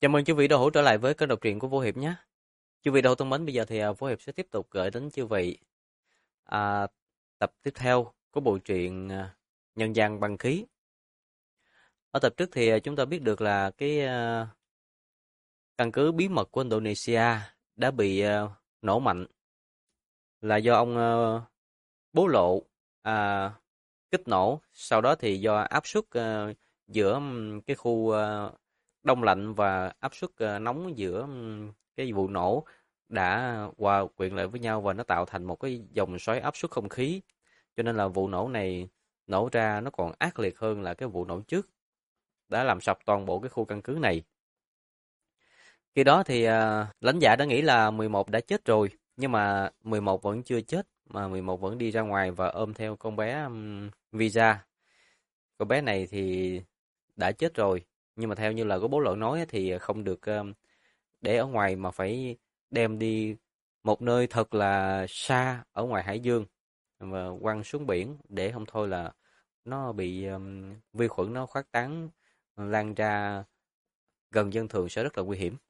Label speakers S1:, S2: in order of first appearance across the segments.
S1: Chào mừng chư vị đã hỗ trở lại với kênh đọc truyện của Vô Hiệp nhé. Chư vị đã thân mến, bây giờ thì Vô Hiệp sẽ tiếp tục gửi đến chư vị à, tập tiếp theo của bộ truyện Nhân gian băng khí. Ở tập trước thì chúng ta biết được là cái căn cứ bí mật của Indonesia đã bị nổ mạnh là do ông bố lộ kích nổ. Sau đó thì do áp suất giữa cái khu đông lạnh và áp suất nóng giữa cái vụ nổ đã hòa quyện lại với nhau và nó tạo thành một cái dòng xoáy áp suất không khí. Cho nên là vụ nổ này nổ ra nó còn ác liệt hơn là cái vụ nổ trước, đã làm sập toàn bộ cái khu căn cứ này. Khi đó thì lãnh giả đã nghĩ là 11 đã chết rồi, nhưng mà 11 vẫn chưa chết, mà 11 vẫn đi ra ngoài và ôm theo con bé Visa. Con bé này thì đã chết rồi, nhưng mà theo như là có bố lỗi nói thì không được để ở ngoài mà phải đem đi một nơi thật là xa ở ngoài hải dương và quăng xuống biển, để không thôi là nó bị vi khuẩn nó khuếch tán lan ra gần dân thường sẽ rất là nguy hiểm.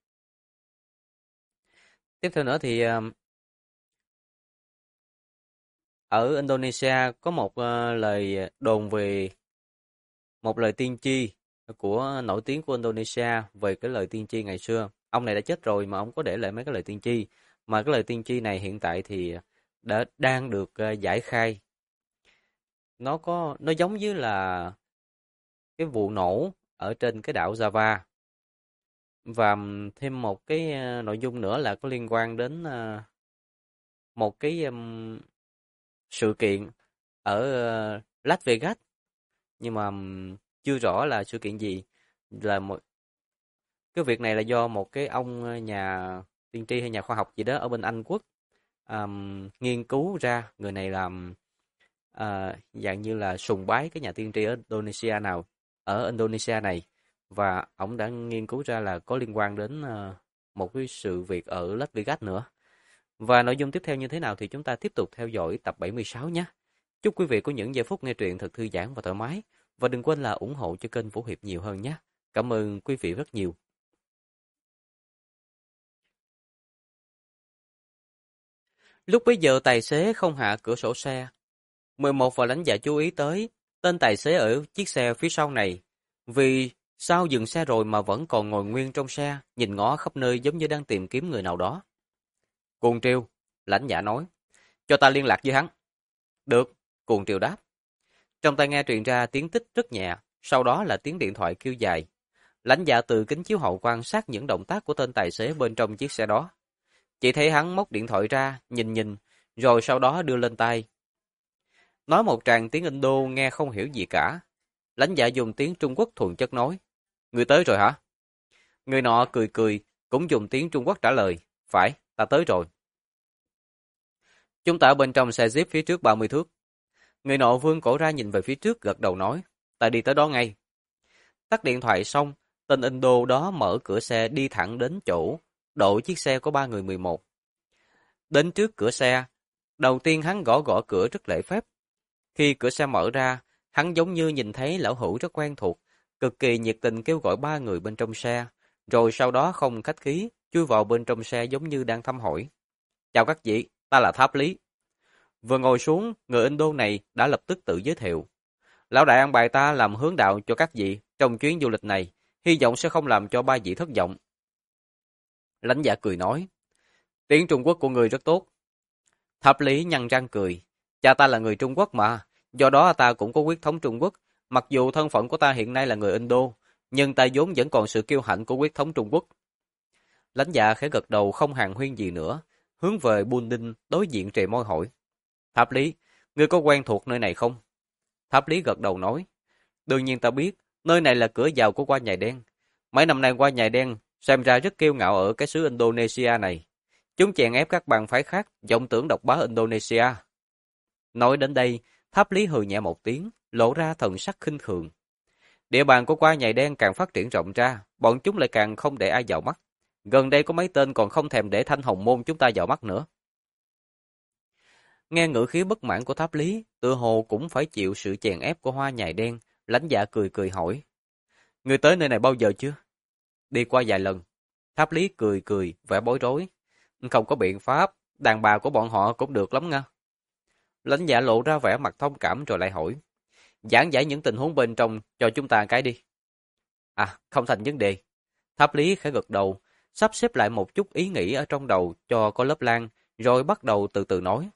S1: Tiếp theo nữa thì ở Indonesia có một lời đồn về một lời tiên tri của nổi tiếng của Indonesia về cái lời tiên tri ngày xưa. Ông này đã chết rồi mà ông có để lại mấy cái lời tiên tri. Mà cái lời tiên tri này hiện tại thì đang được giải khai. Nó giống như là cái vụ nổ ở trên cái đảo Java. Và thêm một cái nội dung nữa là có liên quan đến một cái sự kiện ở Las Vegas, nhưng mà chưa rõ là sự kiện gì. Là một cái việc này là do một cái ông nhà tiên tri hay nhà khoa học gì đó ở bên Anh Quốc nghiên cứu ra. Người này làm dạng như là sùng bái cái nhà tiên tri ở Indonesia này, và ông đã nghiên cứu ra là có liên quan đến một cái sự việc ở Las Vegas nữa. Và nội dung tiếp theo như thế nào thì chúng ta tiếp tục theo dõi tập 76 nhé. Chúc quý vị có những giây phút nghe truyện thật thư giãn và thoải mái. Và đừng quên là ủng hộ cho kênh Vũ Hiệp nhiều hơn nhé. Cảm ơn quý vị rất nhiều. Lúc bấy giờ tài xế không hạ cửa sổ xe. 11 và lãnh dạ chú ý tới tên tài xế ở chiếc xe phía sau này. Vì sao dừng xe rồi mà vẫn còn ngồi nguyên trong xe, nhìn ngó khắp nơi giống như đang tìm kiếm người nào đó. Cuồng Triều, lãnh dạ nói. Cho ta liên lạc với hắn. Được, Cuồng Triều đáp. Trong tai nghe truyền ra tiếng tích rất nhẹ, sau đó là tiếng điện thoại kêu dài. Lãnh dạ từ kính chiếu hậu quan sát những động tác của tên tài xế bên trong chiếc xe đó. Chỉ thấy hắn móc điện thoại ra, nhìn, rồi sau đó đưa lên tay. Nói một tràng tiếng Indo nghe không hiểu gì cả. Lãnh dạ dùng tiếng Trung Quốc thuần chất nói. Người tới rồi hả? Người nọ cười, cũng dùng tiếng Trung Quốc trả lời. Phải, ta tới rồi. Chúng ta ở bên trong xe Jeep phía trước 30 thước. Người nọ vươn cổ ra nhìn về phía trước, gật đầu nói. Ta đi tới đó ngay. Tắt điện thoại xong, tên Indo đó mở cửa xe đi thẳng đến chỗ đậu chiếc xe của ba người 11. Đến trước cửa xe, đầu tiên hắn gõ cửa rất lễ phép. Khi cửa xe mở ra, hắn giống như nhìn thấy lão hữu rất quen thuộc, cực kỳ nhiệt tình kêu gọi ba người bên trong xe, rồi sau đó không khách khí, chui vào bên trong xe giống như đang thăm hỏi. Chào các vị, ta là Tháp Lý. Vừa ngồi xuống, người Indo này đã lập tức tự giới thiệu. Lão đại an bài ta làm hướng đạo cho các vị trong chuyến du lịch này, hy vọng sẽ không làm cho ba vị thất vọng. Lãnh dạ cười nói, tiếng Trung Quốc của người rất tốt. Tháp Lý nhăn răng cười, cha ta là người Trung Quốc mà, do đó ta cũng có huyết thống Trung Quốc, mặc dù thân phận của ta hiện nay là người Indo, nhưng ta vốn vẫn còn sự kiêu hãnh của huyết thống Trung Quốc. Lãnh dạ khẽ gật đầu không hàn huyên gì nữa, hướng về Bun Đinh đối diện trề môi hỏi. Tháp Lý, ngươi có quen thuộc nơi này không? Tháp Lý gật đầu nói, đương nhiên ta biết, nơi này là cửa vào của Qua Nhài Đen. Mấy năm nay Qua Nhài Đen xem ra rất kiêu ngạo ở cái xứ Indonesia này. Chúng chèn ép các bang phái khác, vọng tưởng độc bá Indonesia. Nói đến đây, Tháp Lý hừ nhẹ một tiếng, lộ ra thần sắc khinh thường. Địa bàn của Qua Nhài Đen càng phát triển rộng ra, bọn chúng lại càng không để ai vào mắt. Gần đây có mấy tên còn không thèm để Thanh Hồng Môn chúng ta vào mắt nữa. Nghe ngữ khí bất mãn của Tháp Lý, tựa hồ cũng phải chịu sự chèn ép của Hoa Nhài Đen, lãnh dạ cười hỏi. Người tới nơi này bao giờ chưa? Đi qua vài lần, Tháp Lý cười cười, vẻ bối rối. Không có biện pháp, đàn bà của bọn họ cũng được lắm nha. Lãnh Dạ lộ ra vẻ mặt thông cảm rồi lại hỏi. Giảng giải những tình huống bên trong cho chúng ta cái đi. À, không thành vấn đề. Tháp Lý khẽ gật đầu, sắp xếp lại một chút ý nghĩ ở trong đầu cho có lớp lan, rồi bắt đầu từ từ nói.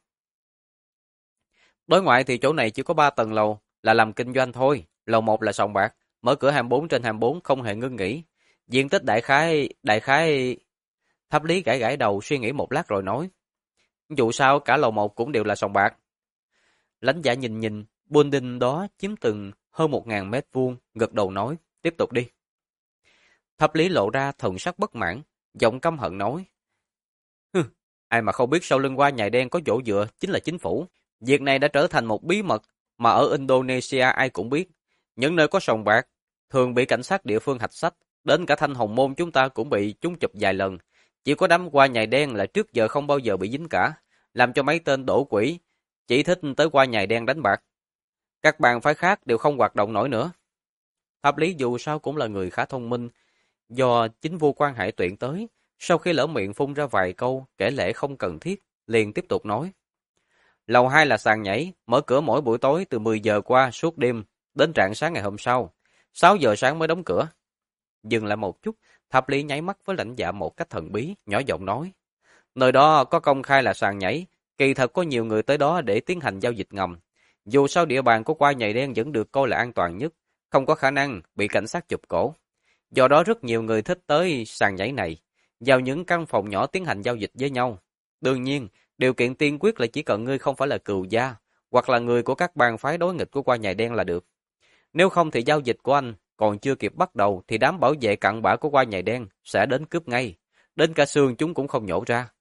S1: Đối ngoại thì chỗ này chỉ có 3 tầng lầu, là làm kinh doanh thôi. Lầu 1 là sòng bạc, mở cửa 24/24 không hề ngưng nghỉ. Diện tích đại khái... Tháp Lý gãi gãi đầu suy nghĩ một lát rồi nói. Dù sao cả lầu 1 cũng đều là sòng bạc. Lãnh Dạ nhìn nhìn, building đó chiếm từng hơn 1.000 mét vuông, gật đầu nói, tiếp tục đi. Tháp Lý lộ ra thần sắc bất mãn, giọng căm hận nói. Hừ, ai mà không biết sau lưng qua nhài đen có chỗ dựa chính là chính phủ. Việc này đã trở thành một bí mật mà ở Indonesia ai cũng biết. Những nơi có sòng bạc thường bị cảnh sát địa phương hạch sách, đến cả Thanh Hồng Môn chúng ta cũng bị chúng chụp vài lần. Chỉ có đám qua nhài đen là trước giờ không bao giờ bị dính cả, làm cho mấy tên đổ quỷ chỉ thích tới qua nhài đen đánh bạc. Các bang phái khác đều không hoạt động nổi nữa. Tháp Lý dù sao cũng là người khá thông minh, do chính vua Quan Hải tuyển tới, sau khi lỡ miệng phun ra vài câu kể lể không cần thiết, liền tiếp tục nói. Lầu 2 là sàn nhảy, mở cửa mỗi buổi tối từ 10 giờ qua suốt đêm, đến rạng sáng ngày hôm sau. 6 giờ sáng mới đóng cửa. Dừng lại một chút, Tháp Lý nháy mắt với Lãnh Dạ một cách thần bí, nhỏ giọng nói. Nơi đó có công khai là sàn nhảy, kỳ thật có nhiều người tới đó để tiến hành giao dịch ngầm. Dù sao địa bàn của qua nhầy đen vẫn được coi là an toàn nhất, không có khả năng bị cảnh sát chụp cổ. Do đó rất nhiều người thích tới sàn nhảy này, vào những căn phòng nhỏ tiến hành giao dịch với nhau. Đương nhiên, điều kiện tiên quyết là chỉ cần ngươi không phải là cừu gia, hoặc là người của các bang phái đối nghịch của qua nhài đen là được. Nếu không thì giao dịch của anh còn chưa kịp bắt đầu thì đám bảo vệ cặn bã của qua nhài đen sẽ đến cướp ngay, đến cả xương chúng cũng không nhổ ra.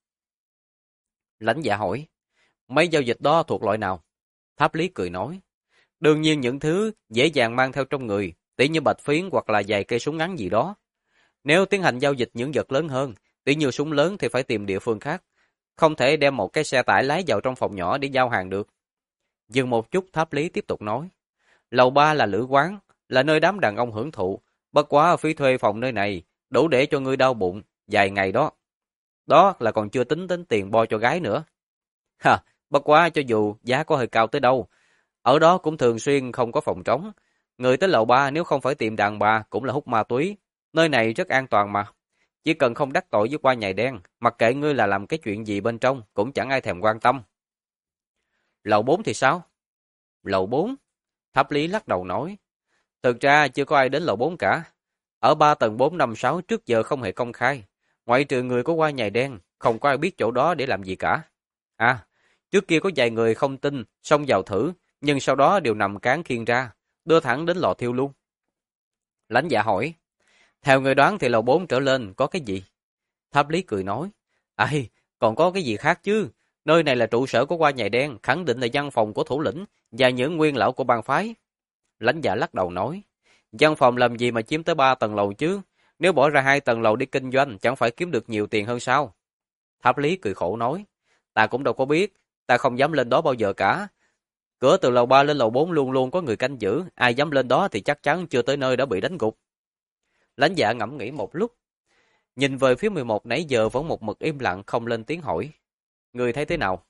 S1: Lãnh Dạ hỏi, mấy giao dịch đó thuộc loại nào? Tháp Lý cười nói, đương nhiên những thứ dễ dàng mang theo trong người, tỉ như bạch phiến hoặc là vài cây súng ngắn gì đó. Nếu tiến hành giao dịch những vật lớn hơn, tỉ như súng lớn thì phải tìm địa phương khác, không thể đem một cái xe tải lái vào trong phòng nhỏ để giao hàng được. Dừng một chút, Tháp Lý tiếp tục nói, lầu 3 là lữ quán, là nơi đám đàn ông hưởng thụ, bất quá phí thuê phòng nơi này đủ để cho ngươi đau bụng vài ngày đó. Đó là còn chưa tính đến tiền bo cho gái nữa. Ha, bất quá cho dù giá có hơi cao tới đâu, ở đó cũng thường xuyên không có phòng trống. Người tới lầu 3 nếu không phải tìm đàn bà cũng là hút ma túy. Nơi này rất an toàn mà. Chỉ cần không đắc tội với qua nhài đen, mặc kệ ngươi là làm cái chuyện gì bên trong, cũng chẳng ai thèm quan tâm. Lầu 4 thì sao? Lầu 4? Tháp Lý lắc đầu nói. Thực ra chưa có ai đến lầu 4 cả. Ở 3 tầng 4, 5, 6 trước giờ không hề công khai. Ngoại trừ người có qua nhài đen, không có ai biết chỗ đó để làm gì cả. À, trước kia có vài người không tin, xông vào thử, nhưng sau đó đều nằm cán khiêng ra, đưa thẳng đến lò thiêu luôn. Lãnh Dạ hỏi, theo người đoán thì lầu 4 trở lên có cái gì? Tháp Lý cười nói, ai, còn có cái gì khác chứ? Nơi này là trụ sở của qua nhài đen, khẳng định là văn phòng của thủ lĩnh và những nguyên lão của bang phái. Lãnh Dạ lắc đầu nói, văn phòng làm gì mà chiếm tới 3 tầng lầu chứ? Nếu bỏ ra 2 tầng lầu đi kinh doanh, chẳng phải kiếm được nhiều tiền hơn sao? Tháp Lý cười khổ nói, ta cũng đâu có biết, ta không dám lên đó bao giờ cả. Cửa từ lầu 3 lên lầu 4 luôn luôn có người canh giữ, ai dám lên đó thì chắc chắn chưa tới nơi đã bị đánh gục. Lãnh Dạ ngẫm nghĩ một lúc, nhìn về phía 11 nãy giờ vẫn một mực im lặng không lên tiếng hỏi. Người thấy thế nào?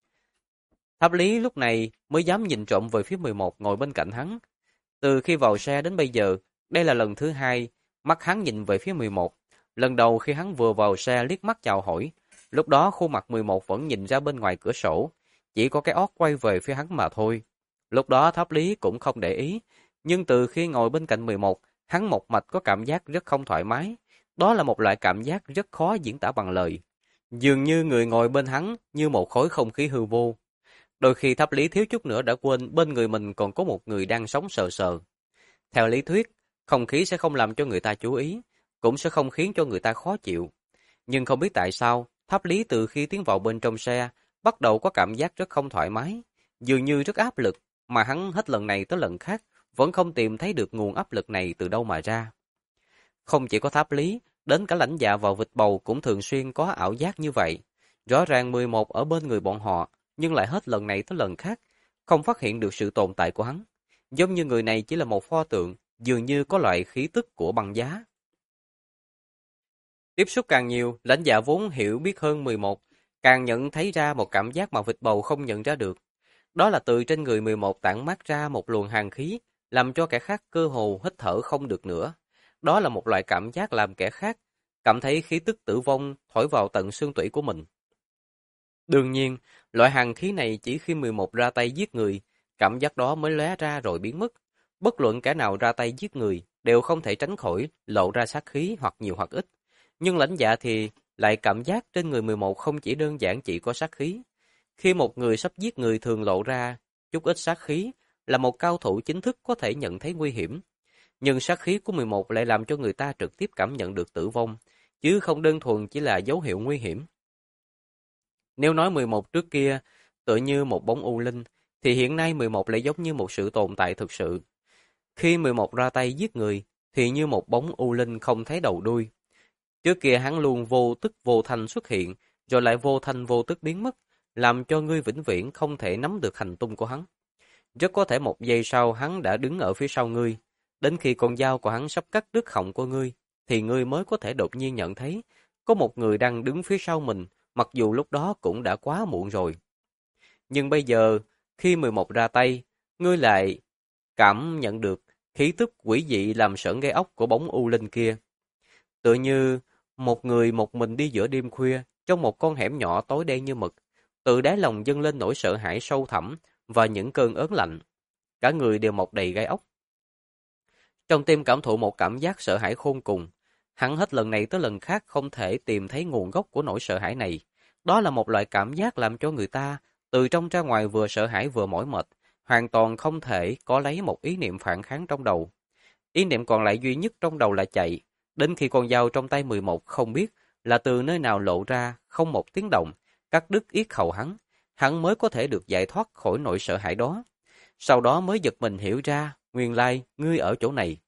S1: Tháp Lý lúc này mới dám nhìn trộm về phía 11 ngồi bên cạnh hắn. Từ khi vào xe đến bây giờ, đây là lần thứ hai, mắt hắn nhìn về phía 11. Lần đầu khi hắn vừa vào xe liếc mắt chào hỏi, lúc đó khuôn mặt 11 vẫn nhìn ra bên ngoài cửa sổ, chỉ có cái ót quay về phía hắn mà thôi. Lúc đó Tháp Lý cũng không để ý, nhưng từ khi ngồi bên cạnh 11, hắn một mạch có cảm giác rất không thoải mái. Đó là một loại cảm giác rất khó diễn tả bằng lời. Dường như người ngồi bên hắn như một khối không khí hư vô. Đôi khi Tháp Lý thiếu chút nữa đã quên bên người mình còn có một người đang sống sờ sờ. Theo lý thuyết, không khí sẽ không làm cho người ta chú ý, cũng sẽ không khiến cho người ta khó chịu. Nhưng không biết tại sao, Tháp Lý từ khi tiến vào bên trong xe, bắt đầu có cảm giác rất không thoải mái, dường như rất áp lực, mà hắn hết lần này tới lần khác, vẫn không tìm thấy được nguồn áp lực này từ đâu mà ra. Không chỉ có Tháp Lý, đến cả Lãnh Dạ vào vịt bầu cũng thường xuyên có ảo giác như vậy. Rõ ràng 11 ở bên người bọn họ, nhưng lại hết lần này tới lần khác, không phát hiện được sự tồn tại của hắn. Giống như người này chỉ là một pho tượng, dường như có loại khí tức của băng giá. Tiếp xúc càng nhiều, lãnh dạ vốn hiểu biết hơn 11, càng nhận thấy ra một cảm giác mà vịt bầu không nhận ra được. Đó là từ trên người 11 tản mát ra một luồng hàn khí, làm cho kẻ khác cơ hồ hít thở không được nữa. Đó là một loại cảm giác làm kẻ khác cảm thấy khí tức tử vong thổi vào tận xương tủy của mình. Đương nhiên, loại hàn khí này chỉ khi 11 ra tay giết người, cảm giác đó mới lóe ra rồi biến mất. Bất luận kẻ nào ra tay giết người, đều không thể tránh khỏi lộ ra sát khí hoặc nhiều hoặc ít. Nhưng lãnh dạ thì lại cảm giác trên người 11 không chỉ đơn giản chỉ có sát khí. Khi một người sắp giết người thường lộ ra chút ít sát khí, là một cao thủ chính thức có thể nhận thấy nguy hiểm. Nhưng sát khí của 11 lại làm cho người ta trực tiếp cảm nhận được tử vong, chứ không đơn thuần chỉ là dấu hiệu nguy hiểm. Nếu nói 11 trước kia tựa như một bóng u linh, thì hiện nay 11 lại giống như một sự tồn tại thực sự. Khi 11 ra tay giết người, thì như một bóng u linh không thấy đầu đuôi. Trước kia hắn luôn vô tức vô thanh xuất hiện, rồi lại vô thanh vô tức biến mất, làm cho ngươi vĩnh viễn không thể nắm được hành tung của hắn. Rất có thể một giây sau hắn đã đứng ở phía sau ngươi. Đến khi con dao của hắn sắp cắt đứt họng của ngươi, thì ngươi mới có thể đột nhiên nhận thấy có một người đang đứng phía sau mình, mặc dù lúc đó cũng đã quá muộn rồi. Nhưng bây giờ, khi 11 ra tay, ngươi lại cảm nhận được khí tức quỷ dị làm sởn gai ốc của bóng u linh kia. Tựa như một người một mình đi giữa đêm khuya, trong một con hẻm nhỏ tối đen như mực, tự đáy lòng dâng lên nỗi sợ hãi sâu thẳm và những cơn ớn lạnh. Cả người đều mọc đầy gai ốc. Trong tim cảm thụ một cảm giác sợ hãi khôn cùng. Hắn hết lần này tới lần khác không thể tìm thấy nguồn gốc của nỗi sợ hãi này. Đó là một loại cảm giác làm cho người ta từ trong ra ngoài vừa sợ hãi vừa mỏi mệt, hoàn toàn không thể có lấy một ý niệm phản kháng trong đầu. Ý niệm còn lại duy nhất trong đầu là chạy, đến khi con dao trong tay 11 không biết là từ nơi nào lộ ra, không một tiếng động, cắt đứt yết hầu hắn mới có thể được giải thoát khỏi nỗi sợ hãi đó. Sau đó mới giật mình hiểu ra, nguyên lai, ngươi ở chỗ này.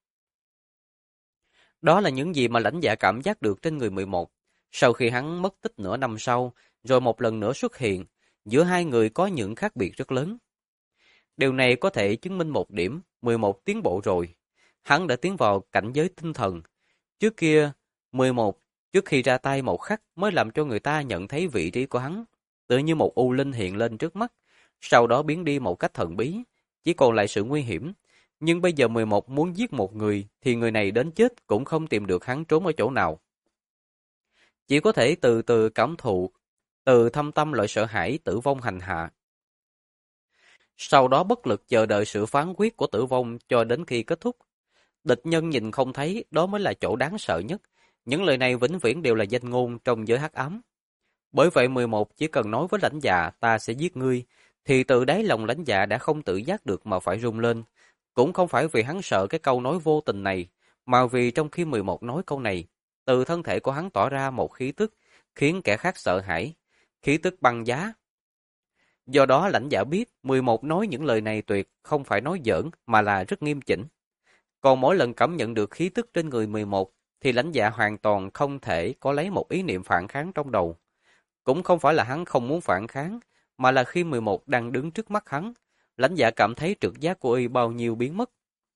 S1: Đó là những gì mà lãnh dạ cảm giác được trên người 11. Sau khi hắn mất tích nửa năm sau, rồi một lần nữa xuất hiện, giữa hai người có những khác biệt rất lớn. Điều này có thể chứng minh một điểm, 11 tiến bộ rồi. Hắn đã tiến vào cảnh giới tinh thần. Trước kia, 11, trước khi ra tay một khắc mới làm cho người ta nhận thấy vị trí của hắn. Tự như một u linh hiện lên trước mắt, sau đó biến đi một cách thần bí, chỉ còn lại sự nguy hiểm. Nhưng bây giờ 11 muốn giết một người, thì người này đến chết cũng không tìm được hắn trốn ở chỗ nào. Chỉ có thể từ từ cảm thụ, từ thâm tâm loại sợ hãi tử vong hành hạ. Sau đó bất lực chờ đợi sự phán quyết của tử vong cho đến khi kết thúc. Địch nhân nhìn không thấy, đó mới là chỗ đáng sợ nhất. Những lời này vĩnh viễn đều là danh ngôn trong giới hắc ám. Bởi vậy 11 chỉ cần nói với lãnh dạ ta sẽ giết ngươi, thì từ đáy lòng lãnh dạ đã không tự giác được mà phải rung lên. Cũng không phải vì hắn sợ cái câu nói vô tình này, mà vì trong khi 11 nói câu này, từ thân thể của hắn tỏ ra một khí tức, khiến kẻ khác sợ hãi, khí tức băng giá. Do đó lãnh dạ biết 11 nói những lời này tuyệt không phải nói giỡn mà là rất nghiêm chỉnh. Còn mỗi lần cảm nhận được khí tức trên người 11 thì lãnh dạ hoàn toàn không thể có lấy một ý niệm phản kháng trong đầu. Cũng không phải là hắn không muốn phản kháng, mà là khi 11 đang đứng trước mắt hắn, lãnh dạ cảm thấy trực giác của y bao nhiêu biến mất.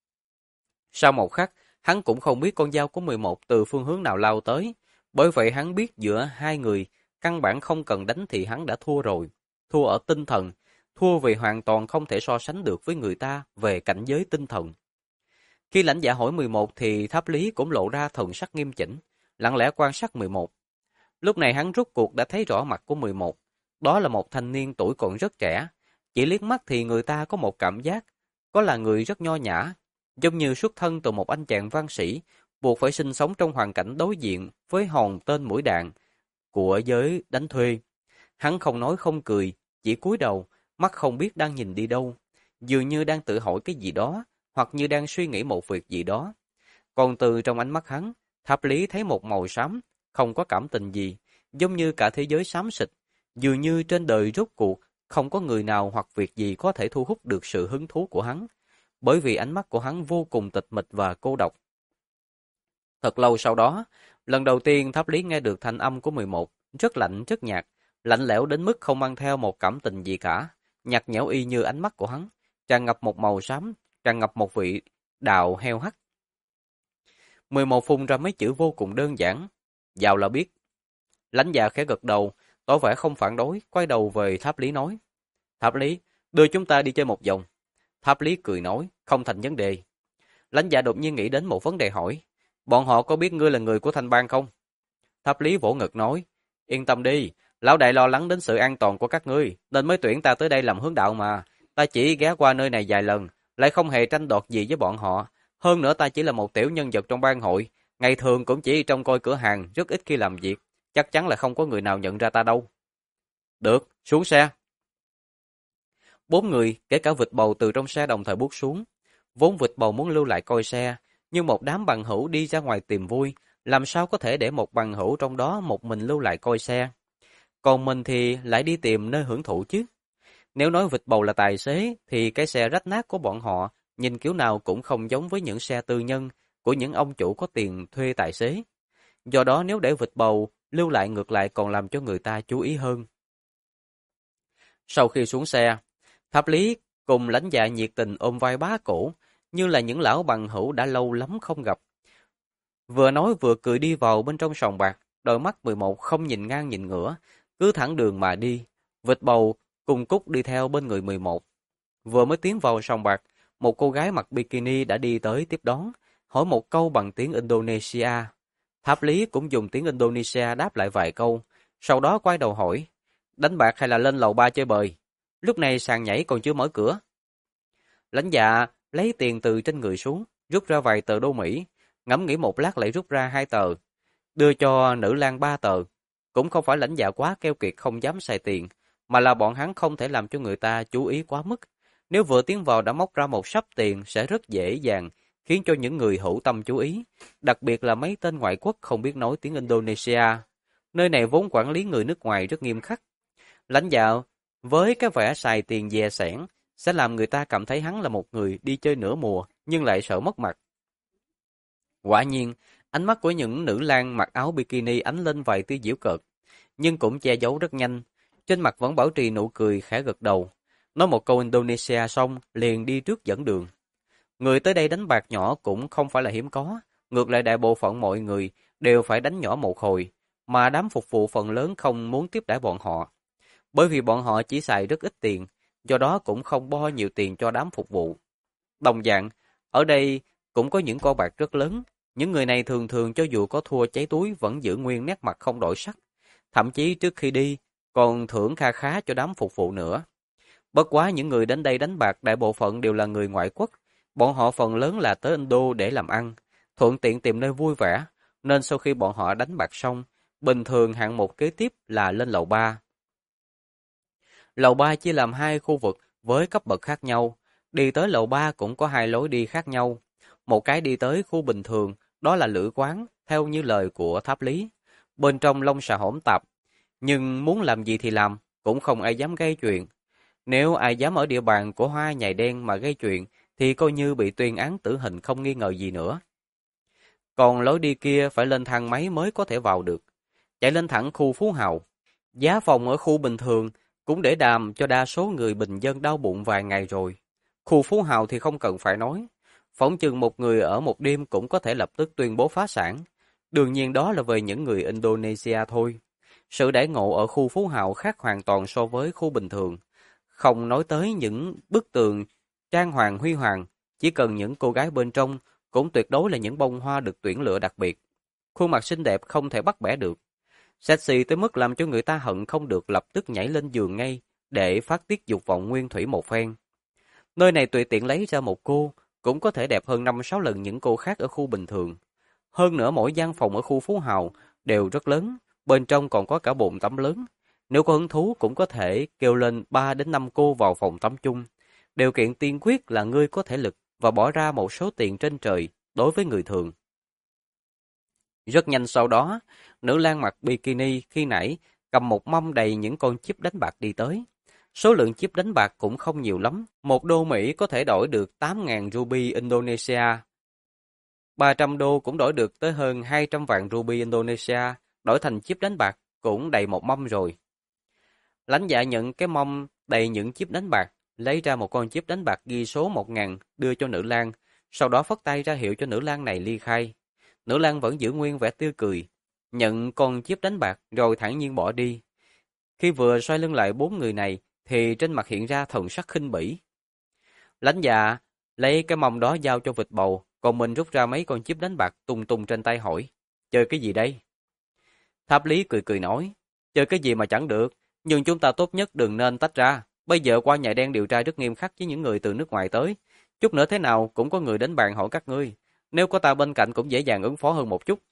S1: Sau một khắc, hắn cũng không biết con dao của 11 từ phương hướng nào lao tới, bởi vậy hắn biết giữa hai người, căn bản không cần đánh thì hắn đã thua rồi. Thua ở tinh thần, thua vì hoàn toàn không thể so sánh được với người ta về cảnh giới tinh thần. Khi lãnh dạ hỏi 11 thì Tháp Lý cũng lộ ra thần sắc nghiêm chỉnh, lặng lẽ quan sát 11. Lúc này hắn rút cuộc đã thấy rõ mặt của 11. Đó là một thanh niên tuổi còn rất trẻ. Chỉ liếc mắt thì người ta có một cảm giác, có là người rất nho nhã, giống như xuất thân từ một anh chàng văn sĩ, buộc phải sinh sống trong hoàn cảnh đối diện với hòn tên mũi đạn của giới đánh thuê. Hắn không nói không cười, chỉ cúi đầu, mắt không biết đang nhìn đi đâu, dường như đang tự hỏi cái gì đó, hoặc như đang suy nghĩ một việc gì đó. Còn từ trong ánh mắt hắn, Tháp Lý thấy một màu xám, không có cảm tình gì, giống như cả thế giới xám xịt, dường như trên đời rốt cuộc không có người nào hoặc việc gì có thể thu hút được sự hứng thú của hắn, bởi vì ánh mắt của hắn vô cùng tịch mịch và cô độc. Thật lâu sau đó, lần đầu tiên Tháp Lý nghe được thanh âm của 11, rất lạnh rất nhạt, lạnh lẽo đến mức không mang theo một cảm tình gì cả, nhạt nhẽo y như ánh mắt của hắn, tràn ngập một màu xám, tràn ngập một vị đạo heo hắt. 11 phun ra mấy chữ vô cùng đơn giản, vào là biết. Lãnh dạ khẽ gật đầu, tỏ vẻ không phản đối, quay đầu về Tháp Lý nói. Tháp Lý, đưa chúng ta đi chơi một vòng. Tháp Lý cười nói, không thành vấn đề. Lãnh dạ đột nhiên nghĩ đến một vấn đề hỏi. Bọn họ có biết ngươi là người của Thanh Bang không? Tháp Lý vỗ ngực nói, yên tâm đi, lão đại lo lắng đến sự an toàn của các ngươi, nên mới tuyển ta tới đây làm hướng đạo mà. Ta chỉ ghé qua nơi này vài lần, lại không hề tranh đoạt gì với bọn họ. Hơn nữa ta chỉ là một tiểu nhân vật trong bang hội, ngày thường cũng chỉ trông coi cửa hàng, rất ít khi làm việc. Chắc chắn là không có người nào nhận ra ta đâu. Được, xuống xe. 4 người, kể cả vịt bầu từ trong xe đồng thời bước xuống. Vốn vịt bầu muốn lưu lại coi xe, nhưng một đám bằng hữu đi ra ngoài tìm vui, làm sao có thể để một bằng hữu trong đó một mình lưu lại coi xe. Còn mình thì lại đi tìm nơi hưởng thụ chứ. Nếu nói vịt bầu là tài xế, thì cái xe rách nát của bọn họ nhìn kiểu nào cũng không giống với những xe tư nhân của những ông chủ có tiền thuê tài xế. Do đó nếu để vịt bầu lưu lại ngược lại còn làm cho người ta chú ý hơn. Sau khi xuống xe, Tháp Lý cùng lãnh dạ nhiệt tình ôm vai bá cổ, như là những lão bằng hữu đã lâu lắm không gặp. Vừa nói vừa cười đi vào bên trong sòng bạc, đôi mắt 11 không nhìn ngang nhìn ngửa, cứ thẳng đường mà đi. Vịt bầu cùng Cúc đi theo bên người 11. Vừa mới tiến vào sòng bạc, một cô gái mặc bikini đã đi tới tiếp đón, hỏi một câu bằng tiếng Indonesia. Tháp Lý cũng dùng tiếng Indonesia đáp lại vài câu, sau đó quay đầu hỏi, đánh bạc hay là lên lầu 3 chơi bời? Lúc này sàn nhảy còn chưa mở cửa. Lãnh dạ lấy tiền từ trên người xuống, rút ra vài tờ đô Mỹ, ngẫm nghĩ một lát lại rút ra 2 tờ, đưa cho nữ lang 3 tờ. Cũng không phải lãnh dạ quá keo kiệt không dám xài tiền, mà là bọn hắn không thể làm cho người ta chú ý quá mức. Nếu vừa tiến vào đã móc ra một sấp tiền sẽ rất dễ dàng khiến cho những người hữu tâm chú ý, đặc biệt là mấy tên ngoại quốc không biết nói tiếng Indonesia. Nơi này vốn quản lý người nước ngoài rất nghiêm khắc. Lãnh đạo với cái vẻ xài tiền dè sẻn sẽ làm người ta cảm thấy hắn là một người đi chơi nửa mùa nhưng lại sợ mất mặt. Quả nhiên, ánh mắt của những nữ lang mặc áo bikini ánh lên vài tia giễu cợt, nhưng cũng che giấu rất nhanh. Trên mặt vẫn bảo trì nụ cười khẽ gật đầu. Nói một câu Indonesia xong, liền đi trước dẫn đường. Người tới đây đánh bạc nhỏ cũng không phải là hiếm có. Ngược lại đại bộ phận mọi người đều phải đánh nhỏ một hồi, mà đám phục vụ phần lớn không muốn tiếp đãi bọn họ. Bởi vì bọn họ chỉ xài rất ít tiền, do đó cũng không bo nhiều tiền cho đám phục vụ. Đồng dạng, ở đây cũng có những con bạc rất lớn. Những người này thường thường cho dù có thua cháy túi vẫn giữ nguyên nét mặt không đổi sắc. Thậm chí trước khi đi, còn thưởng kha khá cho đám phục vụ nữa. Bất quá những người đến đây đánh bạc đại bộ phận đều là người ngoại quốc. Bọn họ phần lớn là tới Indo để làm ăn, thuận tiện tìm nơi vui vẻ. Nên sau khi bọn họ đánh bạc xong, bình thường hạng mục kế tiếp là lên lầu 3. Lầu 3 chia làm 2 khu vực với cấp bậc khác nhau. Đi tới lầu 3 cũng có 2 lối đi khác nhau. Một cái đi tới khu bình thường, đó là lữ quán, theo như lời của Tháp Lý. Bên trong lông xà hỗn tạp, nhưng muốn làm gì thì làm, cũng không ai dám gây chuyện. Nếu ai dám ở địa bàn của Hoa Nhài Đen mà gây chuyện, thì coi như bị tuyên án tử hình không nghi ngờ gì nữa. Còn lối đi kia phải lên thang máy mới có thể vào được. Chạy lên thẳng khu Phú Hào. Giá phòng ở khu bình thường cũng để đàm cho đa số người bình dân đau bụng vài ngày rồi. Khu Phú Hào thì không cần phải nói. Phỏng chừng một người ở một đêm cũng có thể lập tức tuyên bố phá sản. Đương nhiên đó là về những người Indonesia thôi. Sự đãi ngộ ở khu Phú Hào khác hoàn toàn so với khu bình thường. Không nói tới những bức tường trang hoàng huy hoàng, chỉ cần những cô gái bên trong cũng tuyệt đối là những bông hoa được tuyển lựa đặc biệt. Khuôn mặt xinh đẹp không thể bắt bẻ được. Sexy tới mức làm cho người ta hận không được lập tức nhảy lên giường ngay để phát tiết dục vọng nguyên thủy một phen. Nơi này tùy tiện lấy ra một cô cũng có thể đẹp hơn 5-6 lần những cô khác ở khu bình thường. Hơn nữa mỗi gian phòng ở khu Phú Hào đều rất lớn, bên trong còn có cả bồn tắm lớn. Nếu có hứng thú cũng có thể kêu lên 3-5 cô vào phòng tắm chung. Điều kiện tiên quyết là ngươi có thể lực và bỏ ra một số tiền trên trời đối với người thường. Rất nhanh sau đó, nữ lang mặc bikini khi nãy cầm một mâm đầy những con chip đánh bạc đi tới. Số lượng chip đánh bạc cũng không nhiều lắm, một đô Mỹ có thể đổi được 8.000 ruby Indonesia. 300 đô cũng đổi được tới hơn 200 vạn ruby Indonesia, đổi thành chip đánh bạc cũng đầy một mâm rồi. Lãnh dạ nhận cái mâm đầy những chip đánh bạc, lấy ra một con chip đánh bạc ghi số 1.000 đưa cho nữ lang, sau đó phất tay ra hiệu cho nữ lang này ly khai. Nữ lang vẫn giữ nguyên vẻ tươi cười, nhận con chip đánh bạc rồi thản nhiên bỏ đi. Khi vừa xoay lưng lại 4 người này thì trên mặt hiện ra thần sắc khinh bỉ. Lãnh Dạ lấy cái mông đó giao cho vịt bầu, còn mình rút ra mấy con chip đánh bạc tung tung trên tay hỏi, chơi cái gì đây? Tháp Lý cười cười nói, chơi cái gì mà chẳng được, nhưng chúng ta tốt nhất đừng nên tách ra. Bây giờ qua nhà đen điều tra rất nghiêm khắc với những người từ nước ngoài tới. Chút nữa thế nào cũng có người đến bàn hỏi các ngươi. Nếu có ta bên cạnh cũng dễ dàng ứng phó hơn một chút.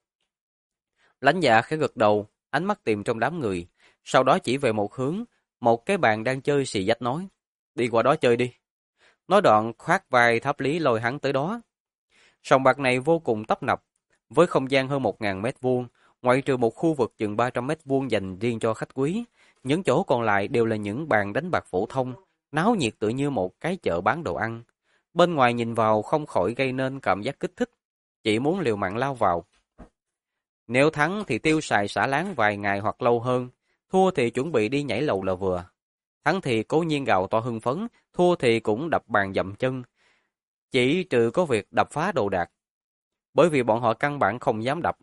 S1: Lãnh Dạ khẽ gật đầu, ánh mắt tìm trong đám người. Sau đó chỉ về một hướng, một cái bàn đang chơi xì dách nói. Đi qua đó chơi đi. Nói đoạn khoát vai Tháp Lý lôi hắn tới đó. Sòng bạc này vô cùng tấp nập, với không gian hơn 1.000 mét vuông, ngoại trừ một khu vực chừng 300 mét vuông dành riêng cho khách quý. Những chỗ còn lại đều là những bàn đánh bạc phổ thông, náo nhiệt tựa như một cái chợ bán đồ ăn. Bên ngoài nhìn vào không khỏi gây nên cảm giác kích thích, chỉ muốn liều mạng lao vào. Nếu thắng thì tiêu xài xả láng vài ngày hoặc lâu hơn, thua thì chuẩn bị đi nhảy lầu là vừa. Thắng thì cố nhiên gào to hưng phấn, thua thì cũng đập bàn dậm chân, chỉ trừ có việc đập phá đồ đạc, bởi vì bọn họ căn bản không dám đập.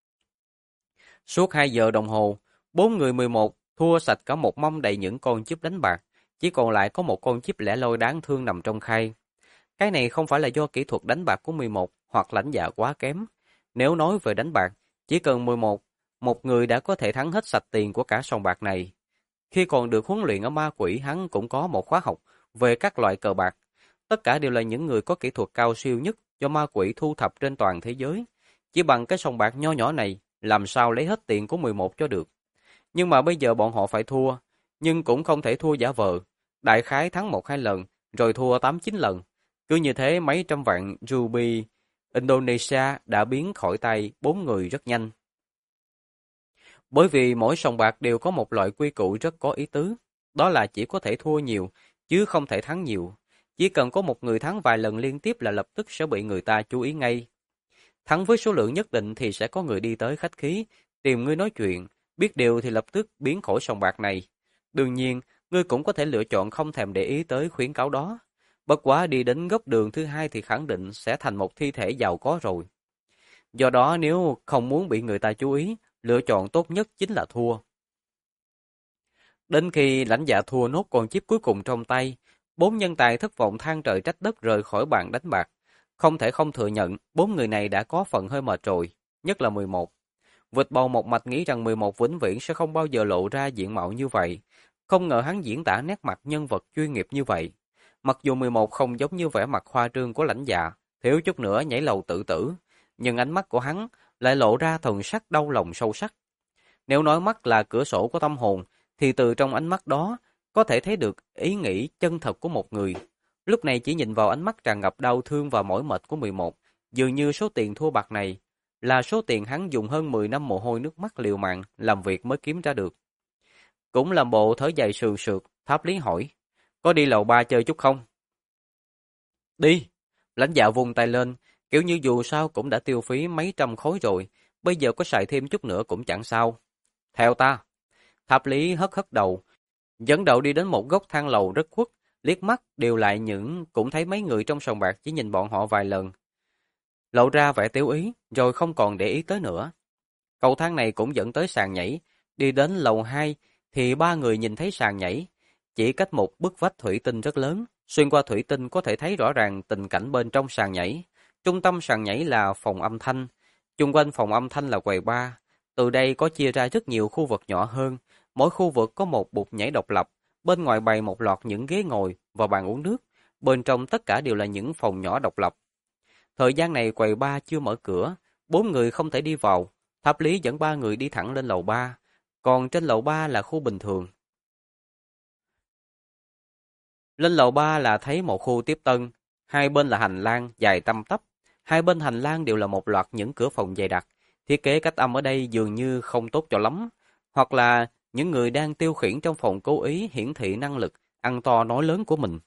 S1: Suốt 2 giờ đồng hồ, 4 người 11 thua sạch cả một mâm đầy những con chip đánh bạc, chỉ còn lại có một con chip lẻ loi đáng thương nằm trong khay. Cái này không phải là do kỹ thuật đánh bạc của 11 hoặc lãnh dạ quá kém. Nếu nói về đánh bạc, chỉ cần 11, một người đã có thể thắng hết sạch tiền của cả sòng bạc này. Khi còn được huấn luyện ở ma quỷ, hắn cũng có một khóa học về các loại cờ bạc. Tất cả đều là những người có kỹ thuật cao siêu nhất do ma quỷ thu thập trên toàn thế giới. Chỉ bằng cái sòng bạc nho nhỏ này, làm sao lấy hết tiền của 11 cho được. Nhưng mà bây giờ bọn họ phải thua, nhưng cũng không thể thua giả vờ. Đại khái thắng 1-2 lần, rồi thua 8-9 lần. Cứ như thế mấy trăm vạn ruby Indonesia đã biến khỏi tay 4 người rất nhanh. Bởi vì mỗi sòng bạc đều có một loại quy củ rất có ý tứ, đó là chỉ có thể thua nhiều, chứ không thể thắng nhiều. Chỉ cần có một người thắng vài lần liên tiếp là lập tức sẽ bị người ta chú ý ngay. Thắng với số lượng nhất định thì sẽ có người đi tới khách khí, tìm ngươi nói chuyện, biết điều thì lập tức biến khỏi sòng bạc này. Đương nhiên, ngươi cũng có thể lựa chọn không thèm để ý tới khuyến cáo đó. Bất quá đi đến góc đường thứ hai thì khẳng định sẽ thành một thi thể giàu có rồi. Do đó nếu không muốn bị người ta chú ý, lựa chọn tốt nhất chính là thua. Đến khi lãnh dạ thua nốt con chip cuối cùng trong tay, 4 nhân tài thất vọng than trời trách đất rời khỏi bàn đánh bạc. Không thể không thừa nhận, 4 người này đã có phần hơi mệt rồi, nhất là 11. Vịt bầu một mạch nghĩ rằng 11 vĩnh viễn sẽ không bao giờ lộ ra diện mạo như vậy. Không ngờ hắn diễn tả nét mặt nhân vật chuyên nghiệp như vậy. Mặc dù 11 không giống như vẻ mặt khoa trương của lãnh dạ, thiếu chút nữa nhảy lầu tự tử, nhưng ánh mắt của hắn lại lộ ra thần sắc đau lòng sâu sắc. Nếu nói mắt là cửa sổ của tâm hồn, thì từ trong ánh mắt đó có thể thấy được ý nghĩ chân thật của một người. Lúc này chỉ nhìn vào ánh mắt tràn ngập đau thương và mỏi mệt của 11, dường như số tiền thua bạc này là số tiền hắn dùng hơn 10 năm mồ hôi nước mắt liều mạng làm việc mới kiếm ra được. Cũng làm bộ thở dài sườn sượt, Tháp Lý hỏi, có đi lầu 3 chơi chút không? Đi! Lãnh dạ vung tay lên, kiểu như dù sao cũng đã tiêu phí mấy trăm khối rồi, bây giờ có xài thêm chút nữa cũng chẳng sao. Theo ta! Tháp Lý hất hất đầu, dẫn đầu đi đến một góc thang lầu rất khuất, liếc mắt đều lại những cũng thấy mấy người trong sòng bạc chỉ nhìn bọn họ vài lần. Lộ ra vẻ tiêu ý, rồi không còn để ý tới nữa. Cầu thang này cũng dẫn tới sàn nhảy, đi đến lầu 2 thì 3 người nhìn thấy sàn nhảy, chỉ cách một bức vách thủy tinh rất lớn, xuyên qua thủy tinh có thể thấy rõ ràng tình cảnh bên trong sàn nhảy. Trung tâm sàn nhảy là phòng âm thanh, chung quanh phòng âm thanh là quầy bar. Từ đây có chia ra rất nhiều khu vực nhỏ hơn, mỗi khu vực có một bục nhảy độc lập, bên ngoài bày một loạt những ghế ngồi và bàn uống nước, bên trong tất cả đều là những phòng nhỏ độc lập. Thời gian này quầy bar chưa mở cửa, 4 người không thể đi vào, Tháp Lý dẫn 3 người đi thẳng lên lầu 3, còn trên lầu 3 là khu bình thường. Lên lầu 3 là thấy một khu tiếp tân, hai bên là hành lang dài tăm tắp, hai bên hành lang đều là một loạt những cửa phòng dày đặc, thiết kế cách âm ở đây dường như không tốt cho lắm, hoặc là những người đang tiêu khiển trong phòng cố ý hiển thị năng lực ăn to nói lớn của mình.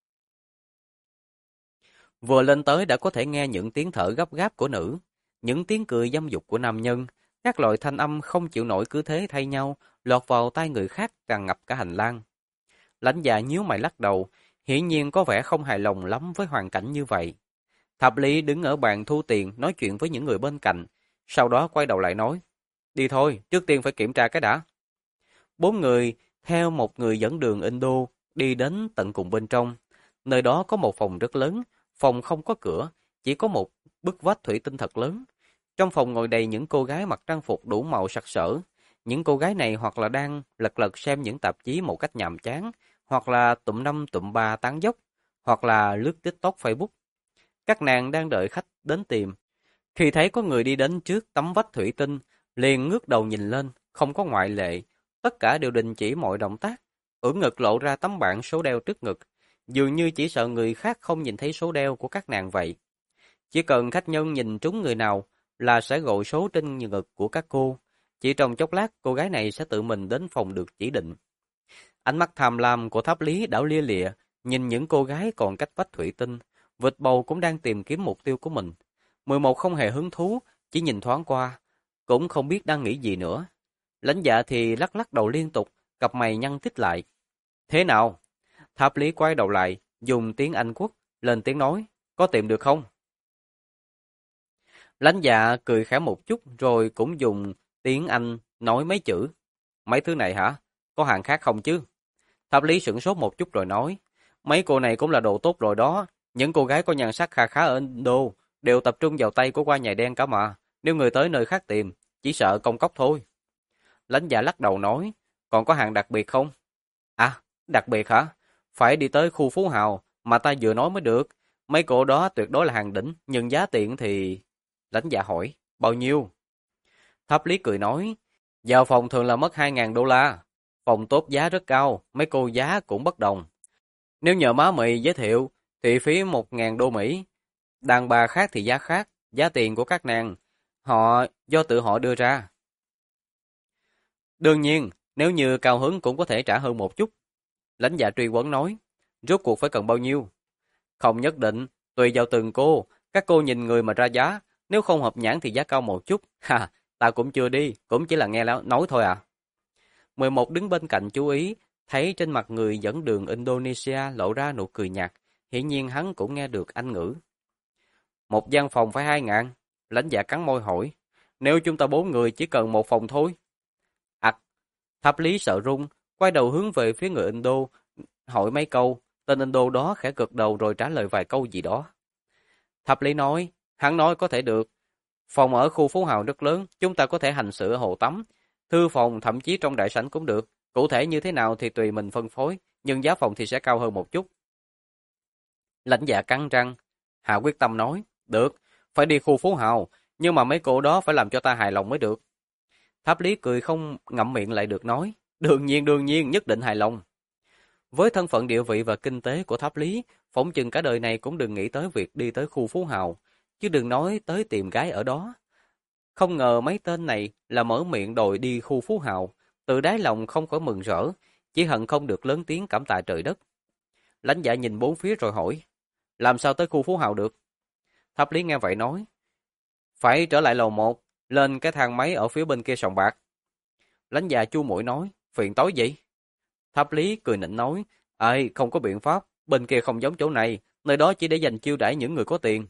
S1: Vừa lên tới đã có thể nghe những tiếng thở gấp gáp của nữ, những tiếng cười dâm dục của nam nhân, các loại thanh âm không chịu nổi cứ thế thay nhau lọt vào tai người khác tràn ngập cả hành lang. Lãnh Dạ nhíu mày lắc đầu, hiển nhiên có vẻ không hài lòng lắm với hoàn cảnh như vậy. Thập Lý đứng ở bàn thu tiền nói chuyện với những người bên cạnh, sau đó quay đầu lại nói, đi thôi, trước tiên phải kiểm tra cái đã. Bốn người theo một người dẫn đường Indo đi đến tận cùng bên trong. Nơi đó có một phòng rất lớn, phòng không có cửa, chỉ có một bức vách thủy tinh thật lớn. Trong phòng ngồi đầy những cô gái mặc trang phục đủ màu sặc sỡ. Những cô gái này hoặc là đang lật lật xem những tạp chí một cách nhàm chán, hoặc là tụm năm tụm ba tán dóc, hoặc là lướt TikTok Facebook. Các nàng đang đợi khách đến tìm. Khi thấy có người đi đến trước tấm vách thủy tinh, liền ngước đầu nhìn lên, không có ngoại lệ. Tất cả đều đình chỉ mọi động tác, ưỡn ngực lộ ra tấm bảng số đeo trước ngực, dường như chỉ sợ người khác không nhìn thấy số đeo của các nàng vậy. Chỉ cần khách nhân nhìn trúng người nào là sẽ gọi số trên ngực của các cô. Chỉ trong chốc lát, cô gái này sẽ tự mình đến phòng được chỉ định. Ánh mắt tham lam của Tháp Lý đảo lia lịa, nhìn những cô gái còn cách vách thủy tinh. Vịt bầu cũng đang tìm kiếm mục tiêu của mình. 11 không hề hứng thú, chỉ nhìn thoáng qua, cũng không biết đang nghĩ gì nữa. Lãnh Dạ thì lắc lắc đầu liên tục, cặp mày nhăn tít lại. Thế nào? Tháp Lý quay đầu lại, dùng tiếng Anh Quốc, lên tiếng nói, có tìm được không? Lãnh Dạ cười khẽ một chút rồi cũng dùng tiếng Anh nói mấy chữ. Mấy thứ này hả? Có hàng khác không chứ? Tháp Lý sửng sốt một chút rồi nói, mấy cô này cũng là đồ tốt rồi đó. Những cô gái có nhan sắc kha khá ở Indo đều tập trung vào tay của qua nhài đen cả mà. Nếu người tới nơi khác tìm, chỉ sợ công cốc thôi. Lãnh Dạ lắc đầu nói, còn có hàng đặc biệt không? À, đặc biệt hả? Phải đi tới khu Phú Hào mà ta vừa nói mới được. Mấy cô đó tuyệt đối là hàng đỉnh, nhưng giá tiền thì... Lãnh Dạ hỏi, bao nhiêu? Tháp Lý cười nói, vào phòng thường là mất 2.000 đô la. Phòng tốt giá rất cao, mấy cô giá cũng bất đồng. Nếu nhờ má mì giới thiệu, thì phí 1.000 đô Mỹ. Đàn bà khác thì giá khác, giá tiền của các nàng, họ do tự họ đưa ra. Đương nhiên, nếu như cao hứng cũng có thể trả hơn một chút. Lãnh Dạ truy vấn nói, rốt cuộc phải cần bao nhiêu? Không nhất định, tùy vào từng cô, các cô nhìn người mà ra giá, nếu không hợp nhãn thì giá cao một chút. Ha, ta cũng chưa đi, cũng chỉ là nghe nói thôi à. 11 đứng bên cạnh chú ý, thấy trên mặt người dẫn đường Indonesia lộ ra nụ cười nhạt, hiển nhiên hắn cũng nghe được Anh ngữ. Một gian phòng phải 2.000, Lãnh Dạ cắn môi hỏi, nếu chúng ta 4 người chỉ cần một phòng thôi. Tháp Lý sợ run, quay đầu hướng về phía người Indo, hỏi mấy câu, tên Indo đó khẽ gật đầu rồi trả lời vài câu gì đó. Tháp Lý nói, hắn nói có thể được. Phòng ở khu Phú Hào rất lớn, chúng ta có thể hành sự ở hồ tắm. Thư phòng thậm chí trong đại sảnh cũng được. Cụ thể như thế nào thì tùy mình phân phối, nhưng giá phòng thì sẽ cao hơn một chút. Lãnh Dạ cắn răng, hạ quyết tâm nói, được, phải đi khu Phú Hào, nhưng mà mấy cô đó phải làm cho ta hài lòng mới được. Tháp Lý cười không ngậm miệng lại được nói, đương nhiên, nhất định hài lòng. Với thân phận địa vị và kinh tế của Tháp Lý, phỏng chừng cả đời này cũng đừng nghĩ tới việc đi tới khu Phú Hào, chứ đừng nói tới tìm gái ở đó. Không ngờ mấy tên này là mở miệng đòi đi khu Phú Hào, từ đáy lòng không khỏi mừng rỡ, chỉ hận không được lớn tiếng cảm tạ trời đất. Lãnh Dạ nhìn bốn phía rồi hỏi, làm sao tới khu Phú Hào được? Tháp Lý nghe vậy nói, phải trở lại lầu 1, lên cái thang máy ở phía bên kia sòng bạc. Lãnh Dạ chu mũi nói, phiền tối gì? Tháp Lý cười nịnh nói, ơi, không có biện pháp, bên kia không giống chỗ này, nơi đó chỉ để dành chiêu đãi những người có tiền.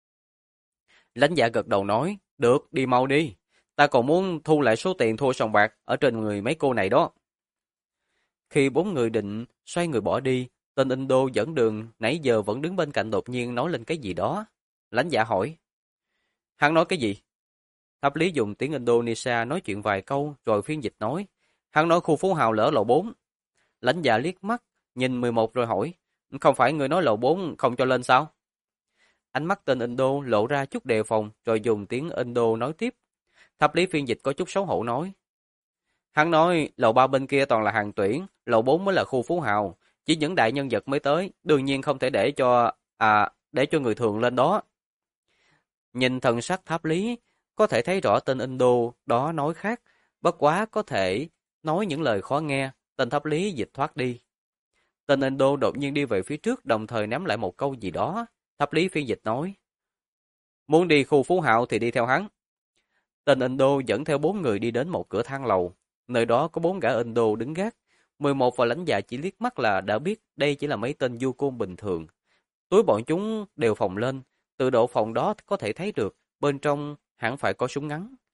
S1: Lãnh Dạ gật đầu nói, được, đi mau đi, ta còn muốn thu lại số tiền thua sòng bạc ở trên người mấy cô này đó. Khi bốn người định xoay người bỏ đi, tên Indo dẫn đường nãy giờ vẫn đứng bên cạnh đột nhiên nói lên cái gì đó. Lãnh Dạ hỏi, hắn nói cái gì? Tháp Lý dùng tiếng Indonesia nói chuyện vài câu rồi phiên dịch nói, hắn nói khu Phú Hào lỡ lầu 4. Lãnh Dạ liếc mắt, nhìn 11 rồi hỏi, không phải người nói lầu 4 không cho lên sao? Ánh mắt tên Indo lộ ra chút đề phòng rồi dùng tiếng Indo nói tiếp. Tháp Lý phiên dịch có chút xấu hổ nói, hắn nói lầu 3 bên kia toàn là hàng tuyển, lầu 4 mới là khu Phú Hào, chỉ những đại nhân vật mới tới, đương nhiên không thể để cho người thường lên đó. Nhìn thần sắc Tháp Lý, có thể thấy rõ tên Indo đó nói khác, bất quá có thể nói những lời khó nghe, tên Tháp Lý dịch thoát đi. Tên Indo đột nhiên đi về phía trước đồng thời ném lại một câu gì đó. Tháp Lý phiên dịch nói, muốn đi khu Phú Hào thì đi theo hắn. Tên Indo dẫn theo 4 người đi đến một cửa thang lầu, nơi đó có 4 gã Indo đứng gác. 11 và Lãnh Dạ chỉ liếc mắt là đã biết đây chỉ là mấy tên du côn bình thường. Túi bọn chúng đều phồng lên, từ độ phòng đó có thể thấy được bên trong hẳn phải có súng ngắn.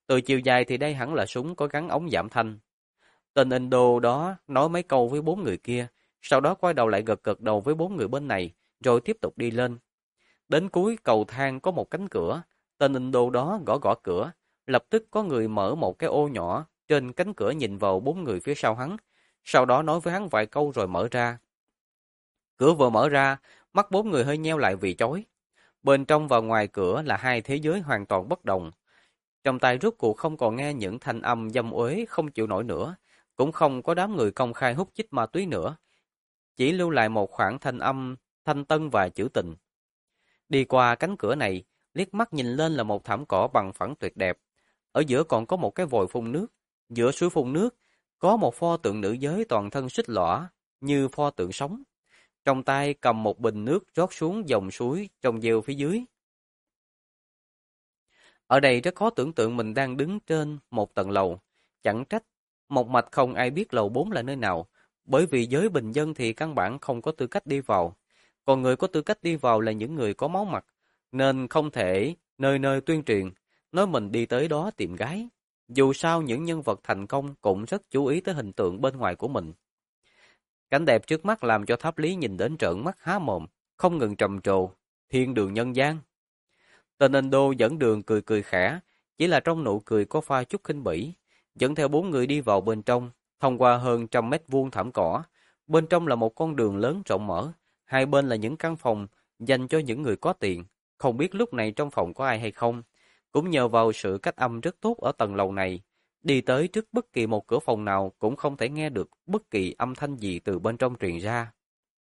S1: Từ chiều dài thì đây hẳn là súng có gắn ống giảm thanh. Tên Indo đó nói mấy câu với 4 người kia, sau đó quay đầu lại gật gật đầu với 4 người bên này, rồi tiếp tục đi lên. Đến cuối cầu thang có một cánh cửa, tên Indo đó gõ gõ cửa, lập tức có người mở một cái ô nhỏ trên cánh cửa nhìn vào 4 người phía sau hắn, sau đó nói với hắn vài câu rồi mở ra. Cửa vừa mở ra, mắt 4 người hơi nheo lại vì chói. Bên trong và ngoài cửa là hai thế giới hoàn toàn bất đồng. Trong tai rốt cuộc không còn nghe những thanh âm dâm uế không chịu nổi nữa, cũng không có đám người công khai hút chích ma túy nữa, chỉ lưu lại một khoảng thanh âm thanh tân và trữ tình. Đi qua cánh cửa này, liếc mắt nhìn lên là một thảm cỏ bằng phẳng tuyệt đẹp. Ở giữa còn có một cái vòi phun nước. Giữa suối phun nước, có một pho tượng nữ giới toàn thân xích lõa, như pho tượng sống. Trong tay cầm một bình nước rót xuống dòng suối trong gieo phía dưới. Ở đây rất khó tưởng tượng mình đang đứng trên một tầng lầu. Chẳng trách, một mạch không ai biết lầu 4 là nơi nào, bởi vì giới bình dân thì căn bản không có tư cách đi vào. Còn người có tư cách đi vào là những người có máu mặt, nên không thể nơi nơi tuyên truyền, nói mình đi tới đó tìm gái. Dù sao những nhân vật thành công cũng rất chú ý tới hình tượng bên ngoài của mình. Cảnh đẹp trước mắt làm cho Tháp Lý nhìn đến trợn mắt há mồm, không ngừng trầm trồ, thiên đường nhân gian. Tên Endo dẫn đường cười cười khẽ, chỉ là trong nụ cười có pha chút khinh bỉ, dẫn theo 4 người đi vào bên trong, thông qua hơn 100 mét vuông thảm cỏ. Bên trong là một con đường lớn rộng mở, hai bên là những căn phòng dành cho những người có tiền. Không biết lúc này trong phòng có ai hay không. Cũng nhờ vào sự cách âm rất tốt ở tầng lầu này, đi tới trước bất kỳ một cửa phòng nào cũng không thể nghe được bất kỳ âm thanh gì từ bên trong truyền ra.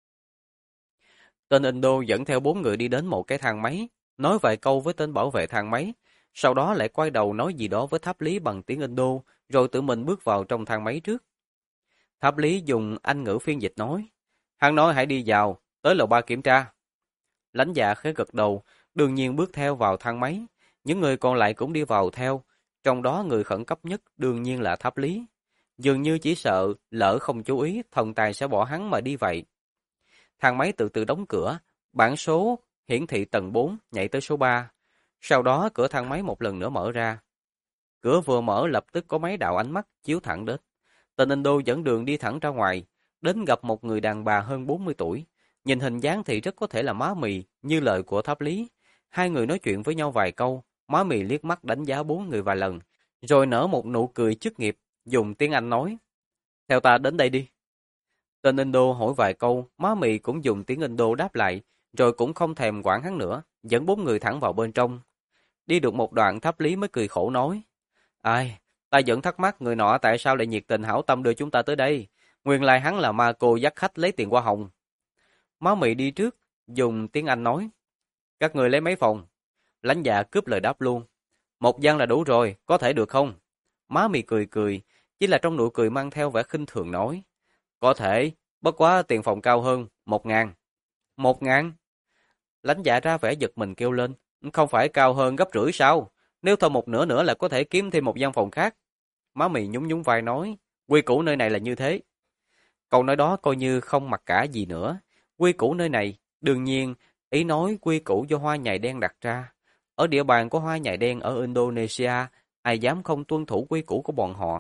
S1: Tên Indo dẫn theo 4 người đi đến một cái thang máy, nói vài câu với tên bảo vệ thang máy, sau đó lại quay đầu nói gì đó với Tháp Lý bằng tiếng Indo, rồi tự mình bước vào trong thang máy trước. Tháp Lý dùng Anh ngữ phiên dịch nói, hắn nói hãy đi vào, tới lầu 3 kiểm tra. Lãnh dạ khẽ gật đầu, đương nhiên bước theo vào thang máy, những người còn lại cũng đi vào theo, trong đó người khẩn cấp nhất đương nhiên là Tháp Lý. Dường như chỉ sợ lỡ không chú ý, thần tài sẽ bỏ hắn mà đi vậy. Thang máy từ từ đóng cửa, bảng số hiển thị tầng 4 nhảy tới số 3. Sau đó cửa thang máy một lần nữa mở ra. Cửa vừa mở lập tức có mấy đạo ánh mắt chiếu thẳng đến. Tên Indo dẫn đường đi thẳng ra ngoài, đến gặp một người đàn bà hơn 40 tuổi. Nhìn hình dáng thì rất có thể là má mì, như lời của Tháp Lý. Hai người nói chuyện với nhau vài câu, má mì liếc mắt đánh giá 4 người vài lần, rồi nở một nụ cười chức nghiệp, dùng tiếng Anh nói. Theo ta đến đây đi. Tên Indo hỏi vài câu, má mì cũng dùng tiếng Indo đáp lại, rồi cũng không thèm quản hắn nữa, dẫn 4 người thẳng vào bên trong. Đi được một đoạn Tháp Lý mới cười khổ nói. Ai, ta vẫn thắc mắc người nọ tại sao lại nhiệt tình hảo tâm đưa chúng ta tới đây. Nguyên lai hắn là ma cô dắt khách lấy tiền hoa hồng. Má mì đi trước, dùng tiếng Anh nói. Các người lấy mấy phòng? Lãnh dạ cướp lời đáp luôn. Một gian là đủ rồi, có thể được không? Má mì cười cười, chỉ là trong nụ cười mang theo vẻ khinh thường nói. Có thể, bất quá tiền phòng cao hơn, 1.000. 1.000? Lãnh dạ ra vẻ giật mình kêu lên. Không phải cao hơn gấp rưỡi sao? Nếu thêm một nửa nữa là có thể kiếm thêm một gian phòng khác. Má mì nhún nhún vai nói. Quy củ nơi này là như thế. Câu nói đó coi như không mặc cả gì nữa. Quy củ nơi này, đương nhiên, ý nói quy củ do hoa nhài đen đặt ra. Ở địa bàn của hoa nhài đen ở Indonesia, ai dám không tuân thủ quy củ của bọn họ.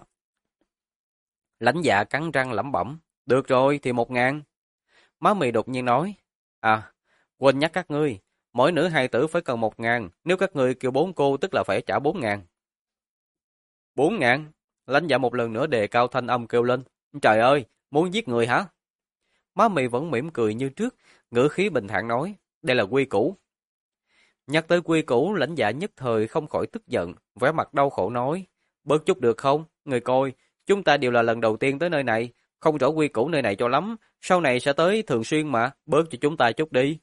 S1: Lãnh dạ cắn răng lẩm bẩm. Được rồi, thì 1.000. Má mì đột nhiên nói. À, quên nhắc các ngươi. Mỗi nữ hài tử phải cần 1.000. Nếu các ngươi kêu 4 cô tức là phải trả 4.000. 4.000? Lãnh dạ một lần nữa đề cao thanh âm kêu lên. Trời ơi, muốn giết người hả? Má mì vẫn mỉm cười như trước, ngữ khí bình thản nói. Đây là quy củ. Nhắc tới quy củ, lãnh dạ nhất thời không khỏi tức giận, vẻ mặt đau khổ nói. Bớt chút được không? Người coi, chúng ta đều là lần đầu tiên tới nơi này, không rõ quy củ nơi này cho lắm, sau này sẽ tới thường xuyên mà, bớt cho chúng ta chút đi.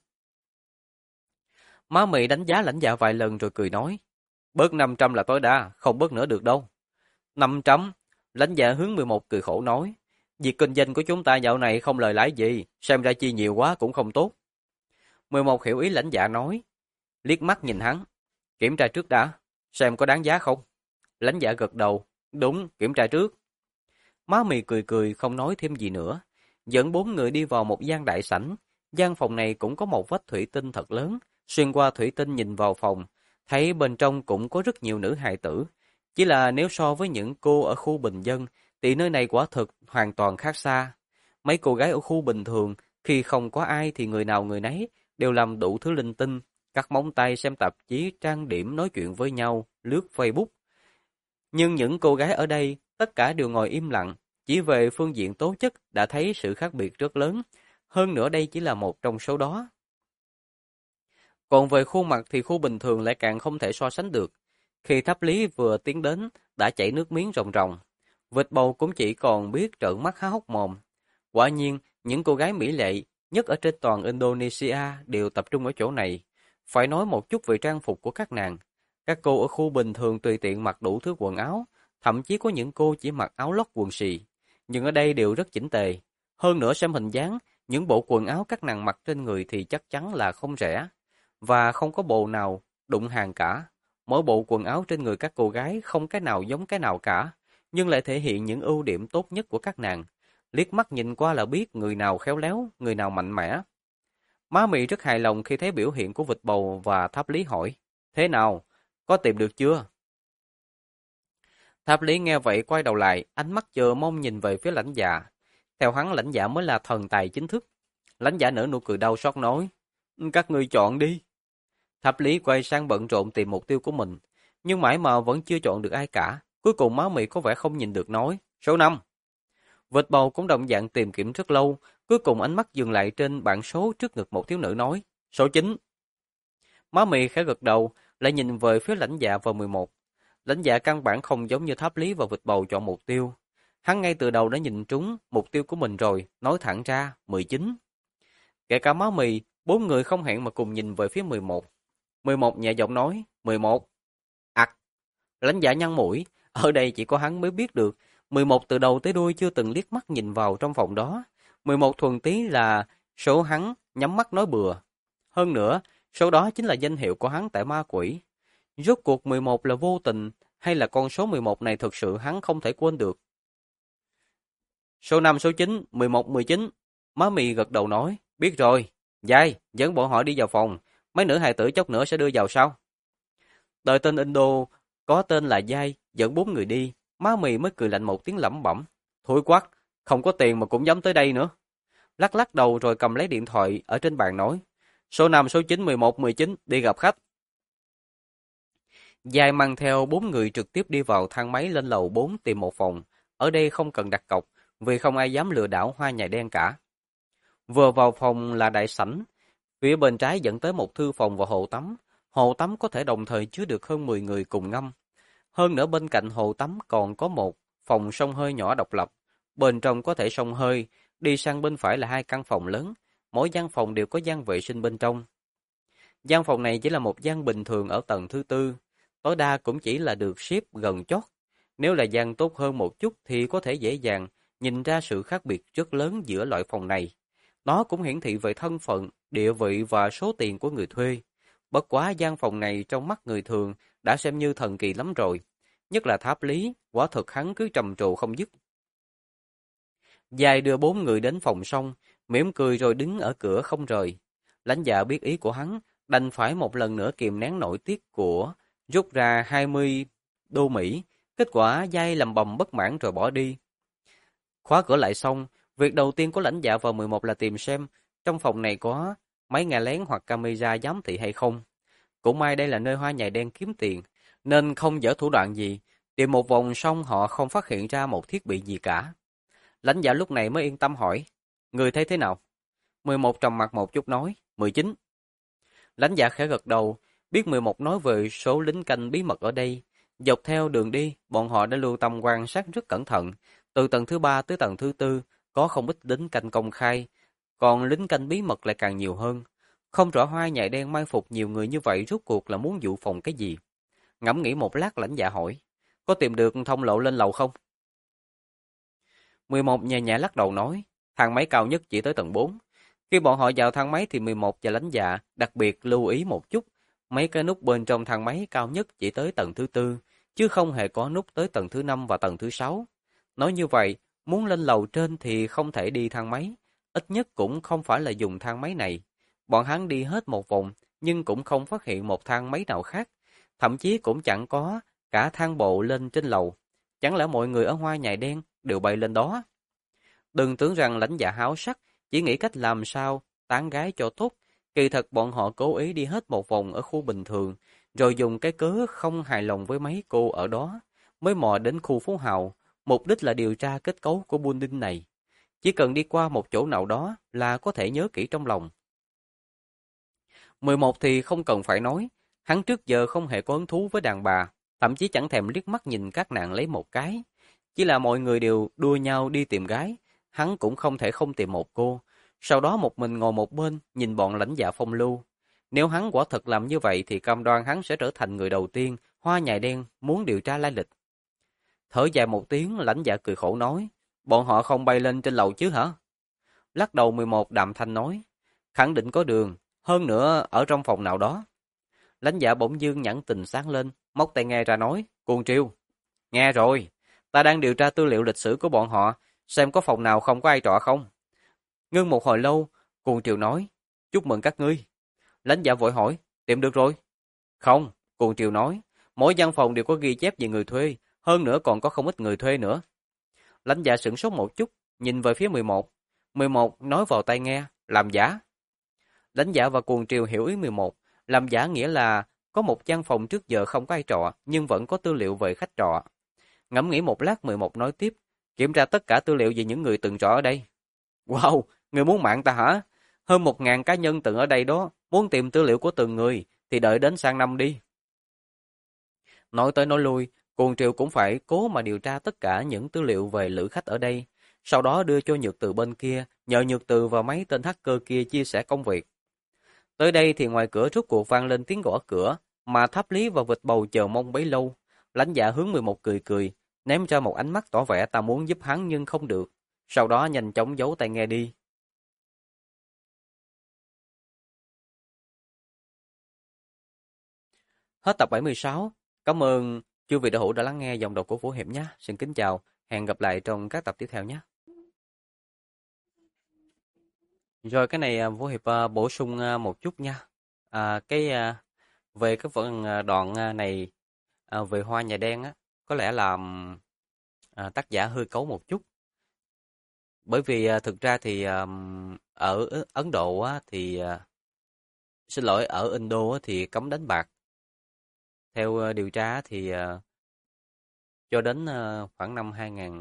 S1: Má mì đánh giá lãnh dạ vài lần rồi cười nói. Bớt 500 là tối đa, không bớt nữa được đâu. 500? Lãnh dạ hướng 11 cười khổ nói. Việc kinh doanh của chúng ta dạo này không lời lãi gì, xem ra chi nhiều quá cũng không tốt. 11 hiểu ý lãnh dạ nói. Liếc mắt nhìn hắn. Kiểm tra trước đã, xem có đáng giá không? Lãnh dạ gật đầu. Đúng, kiểm tra trước. Má mì cười cười không nói thêm gì nữa. Dẫn 4 người đi vào một gian đại sảnh. Gian phòng này cũng có một vách thủy tinh thật lớn. Xuyên qua thủy tinh nhìn vào phòng, thấy bên trong cũng có rất nhiều nữ hài tử. Chỉ là nếu so với những cô ở khu bình dân, thì nơi này quả thực hoàn toàn khác xa. Mấy cô gái ở khu bình thường, khi không có ai thì người nào người nấy, đều làm đủ thứ linh tinh, cắt móng tay, xem tạp chí, trang điểm, nói chuyện với nhau, lướt Facebook. Nhưng những cô gái ở đây, tất cả đều ngồi im lặng, chỉ về phương diện tố chất đã thấy sự khác biệt rất lớn. Hơn nữa đây chỉ là một trong số đó. Còn về khuôn mặt thì khu bình thường lại càng không thể so sánh được. Khi Tháp Lý vừa tiến đến, đã chảy nước miếng ròng ròng. Vịt bầu cũng chỉ còn biết trợn mắt há hốc mồm. Quả nhiên, những cô gái mỹ lệ nhất ở trên toàn Indonesia đều tập trung ở chỗ này. Phải nói một chút về trang phục của các nàng. Các cô ở khu bình thường tùy tiện mặc đủ thứ quần áo, thậm chí có những cô chỉ mặc áo lót quần xì. Nhưng ở đây đều rất chỉnh tề. Hơn nữa xem hình dáng, những bộ quần áo các nàng mặc trên người thì chắc chắn là không rẻ. Và không có bộ nào đụng hàng cả. Mỗi bộ quần áo trên người các cô gái không cái nào giống cái nào cả, nhưng lại thể hiện những ưu điểm tốt nhất của các nàng. Liếc mắt nhìn qua là biết người nào khéo léo, người nào mạnh mẽ. Má Mị rất hài lòng khi thấy biểu hiện của vịt bầu và Tháp Lý hỏi, thế nào, có tìm được chưa? Tháp Lý nghe vậy quay đầu lại, ánh mắt chờ mong nhìn về phía lãnh dạ. Theo hắn lãnh dạ mới là thần tài chính thức. Lãnh dạ nở nụ cười đau xót nói, các người chọn đi. Tháp Lý quay sang bận rộn tìm mục tiêu của mình, nhưng mãi mà vẫn chưa chọn được ai cả. Cuối cùng Má Mị có vẻ không nhìn được nói, số 5. Vịt bầu cũng đồng dạng tìm kiếm rất lâu, cuối cùng ánh mắt dừng lại trên bảng số trước ngực một thiếu nữ nói, số 9. Má Mị khẽ gật đầu, lại nhìn về phía lãnh dạ vào 11. Lãnh dạ căn bản không giống như Tháp Lý và vịt bầu chọn mục tiêu. Hắn ngay từ đầu đã nhìn trúng mục tiêu của mình rồi, nói thẳng ra, 19. Kể cả Má Mị, bốn người không hẹn mà cùng nhìn về phía 11. 11 nhẹ giọng nói, 11. Ặc, lãnh dạ nhăn mũi, ở đây chỉ có hắn mới biết được. 11 từ đầu tới đuôi chưa từng liếc mắt nhìn vào trong phòng đó. 11 thuần túy là số hắn nhắm mắt nói bừa. Hơn nữa, số đó chính là danh hiệu của hắn tại ma quỷ. Rốt cuộc 11 là vô tình, hay là con số 11 này thực sự hắn không thể quên được. Số 5, số 9, 11, 19. Má Mì gật đầu nói, biết rồi. Giai, dẫn bọn họ đi vào phòng. Mấy nữ hài tử chốc nữa sẽ đưa vào sau. Đợi tên Indo có tên là Giai dẫn 4 người đi, Má Mì mới cười lạnh một tiếng lẩm bẩm. Thối quắc, không có tiền mà cũng dám tới đây nữa. Lắc lắc đầu rồi cầm lấy điện thoại ở trên bàn nói. Số 5, số 9, 11, 19 đi gặp khách. Giai mang theo 4 người trực tiếp đi vào thang máy lên lầu 4 tìm một phòng. Ở đây không cần đặt cọc, vì không ai dám lừa đảo hoa nhài đen cả. Vừa vào phòng là đại sảnh, phía bên trái dẫn tới một thư phòng và hồ tắm. Hồ tắm có thể đồng thời chứa được hơn 10 người cùng ngâm. Hơn nữa bên cạnh hồ tắm còn có một phòng xông hơi nhỏ độc lập. Bên trong có thể xông hơi, đi sang bên phải là 2 căn phòng lớn. Mỗi gian phòng đều có gian vệ sinh bên trong. Gian phòng này chỉ là một gian bình thường ở tầng thứ 4. Tối đa cũng chỉ là được xếp gần chót. Nếu là gian tốt hơn một chút thì có thể dễ dàng nhìn ra sự khác biệt rất lớn giữa loại phòng này. Nó cũng hiển thị về thân phận, địa vị và số tiền của người thuê. Bất quá gian phòng này trong mắt người thường đã xem như thần kỳ lắm rồi. Nhất là Tháp Lý, quả thực hắn cứ trầm trồ không dứt. Giai đưa 4 người đến phòng xong, mỉm cười rồi đứng ở cửa không rời. Lãnh dạ biết ý của hắn, đành phải một lần nữa kìm nén nổi tiếc của, rút ra 20 đô Mỹ. Kết quả Giai lầm bầm bất mãn rồi bỏ đi. Khóa cửa lại xong, việc đầu tiên của lãnh dạ vào 11 là tìm xem trong phòng này có máy nghe lén hoặc camera giám thị hay không. Cũng may đây là nơi hoa nhài đen kiếm tiền, nên không dở thủ đoạn gì. Tìm một vòng xong họ không phát hiện ra một thiết bị gì cả. Lãnh dạ lúc này mới yên tâm hỏi, người thấy thế nào? 11 trầm mặt một chút nói, 19. Lãnh dạ khẽ gật đầu, biết 11 nói về số lính canh bí mật ở đây. Dọc theo đường đi, bọn họ đã lưu tâm quan sát rất cẩn thận. Từ tầng thứ 3 tới tầng thứ 4, có không ít lính canh công khai, còn lính canh bí mật lại càng nhiều hơn. Không rõ hoa nhài đen mai phục nhiều người như vậy rốt cuộc là muốn dụ phòng cái gì. Ngẫm nghĩ một lát lãnh dạ hỏi, có tìm được thông lộ lên lầu không? 11 nhẹ nhẹ lắc đầu nói, thang máy cao nhất chỉ tới tầng 4. Khi bọn họ vào thang máy thì 11 và lãnh dạ đặc biệt lưu ý một chút, mấy cái nút bên trong thang máy cao nhất chỉ tới tầng thứ 4, chứ không hề có nút tới tầng thứ 5 và tầng thứ 6. Nói như vậy, muốn lên lầu trên thì không thể đi thang máy, ít nhất cũng không phải là dùng thang máy này. Bọn hắn đi hết một vòng, nhưng cũng không phát hiện một thang máy nào khác, thậm chí cũng chẳng có cả thang bộ lên trên lầu. Chẳng lẽ mọi người ở Hoa Nhài Đen đều bay lên đó? Đừng tưởng rằng lãnh dạ háo sắc, chỉ nghĩ cách làm sao tán gái cho tốt. Kỳ thật bọn họ cố ý đi hết một vòng ở khu bình thường, rồi dùng cái cớ không hài lòng với mấy cô ở đó, mới mò đến khu Phú Hào, mục đích là điều tra kết cấu của building này. Chỉ cần đi qua một chỗ nào đó là có thể nhớ kỹ trong lòng. 11 thì không cần phải nói, hắn trước giờ không hề có hứng thú với đàn bà, thậm chí chẳng thèm liếc mắt nhìn các nàng lấy một cái. Chỉ là mọi người đều đua nhau đi tìm gái, hắn cũng không thể không tìm một cô, sau đó một mình ngồi một bên nhìn bọn lãnh dạ phong lưu. Nếu hắn quả thật làm như vậy thì cam đoan hắn sẽ trở thành người đầu tiên Hoa Nhài Đen muốn điều tra lai lịch. Thở dài một tiếng, lãnh dạ cười khổ nói, bọn họ không bay lên trên lầu chứ hả? Lắc đầu 11 đạm thanh nói, khẳng định có đường, hơn nữa ở trong phòng nào đó. Lãnh dạ bỗng dưng nhãn tình sáng lên, móc tai nghe ra nói, Cuồng Triều, nghe rồi, ta đang điều tra tư liệu lịch sử của bọn họ, xem có phòng nào không có ai trọ không. Ngưng một hồi lâu, Cuồng Triều nói, chúc mừng các ngươi. Lãnh dạ vội hỏi, tìm được rồi? Không, Cuồng Triều nói, mỗi văn phòng đều có ghi chép về người thuê, hơn nữa còn có không ít người thuê nữa. Lãnh dạ sửng sốt một chút, nhìn về phía 11. 11 nói vào tai nghe, làm giả. Lãnh dạ và Cuồng Triều hiểu ý 11, làm giả nghĩa là có một văn phòng trước giờ không có ai trọ, nhưng vẫn có tư liệu về khách trọ. Ngẫm nghĩ một lát 11 nói tiếp, kiểm tra tất cả tư liệu về những người từng trọ ở đây. Wow, người muốn mạng ta hả? Hơn 1.000 cá nhân từng ở đây đó, muốn tìm tư liệu của từng người thì đợi đến sang năm đi. Nói tới nói lui, Cuồng Triều cũng phải cố mà điều tra tất cả những tư liệu về lữ khách ở đây, sau đó đưa cho Nhược Từ bên kia, nhờ Nhược Từ và mấy tên hacker kia chia sẻ công việc. Tới đây thì ngoài cửa rốt cuộc vang lên tiếng gõ cửa, mà Tháp Lý và Vịt Bầu chờ mong bấy lâu. Lãnh dạ hướng 11 cười cười, ném cho một ánh mắt tỏ vẻ ta muốn giúp hắn nhưng không được. Sau đó nhanh chóng giấu tai nghe đi. Hết tập 76. Cảm ơn chư vị đạo hữu đã lắng nghe dòng đọc của Vũ Hiệp nhé. Xin kính chào, hẹn gặp lại trong các tập tiếp theo nhé. Rồi cái này Vũ Hiệp bổ sung một chút nha. Về cái phần đoạn này về Hoa Nhà Đen á, có lẽ là tác giả hơi cấu một chút. Bởi vì thực ra thì ở Ấn Độ á, thì xin lỗi, ở Indo á, thì cấm đánh bạc. Theo điều tra thì cho đến khoảng năm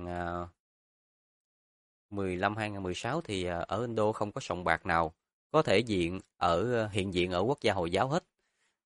S1: 2015-2016 thì ở Indo không có sòng bạc nào có thể hiện diện ở quốc gia Hồi giáo hết.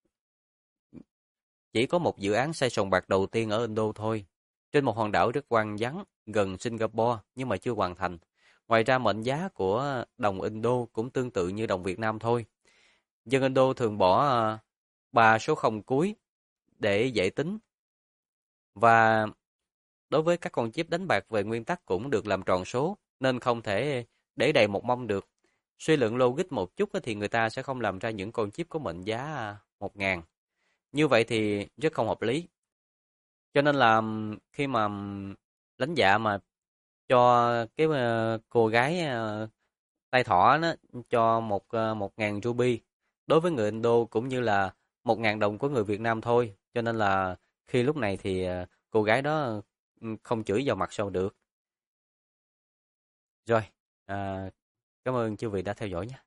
S1: Chỉ có một dự án xây sòng bạc đầu tiên ở Indo thôi, trên một hòn đảo rất hoang vắng gần Singapore nhưng mà chưa hoàn thành. Ngoài ra mệnh giá của đồng Indo cũng tương tự như đồng Việt Nam thôi. Dân Indo thường bỏ 3 số không cuối để dễ tính. Và đối với các con chip đánh bạc về nguyên tắc cũng được làm tròn số, nên không thể để đầy một mâm được. Suy luận logic một chút thì người ta sẽ không làm ra những con chip có mệnh giá 1.000. Như vậy thì rất không hợp lý. Cho nên là khi mà lãnh dạ mà cho cái cô gái tay thỏ nó cho 1.000 ruby đối với người Indo cũng như là 1.000 đồng của người Việt Nam thôi. Cho nên là khi lúc này thì cô gái đó không chửi vào mặt sao được. Rồi, cảm ơn chư vị đã theo dõi nhé.